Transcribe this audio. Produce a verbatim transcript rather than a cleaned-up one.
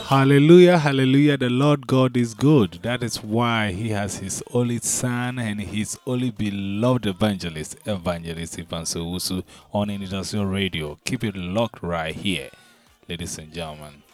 Hallelujah, hallelujah. The Lord God is good. That is why He has His only Son and His only beloved evangelist, Evangelist Ivanso Usu, on International Radio. Keep it locked right here, ladies and gentlemen.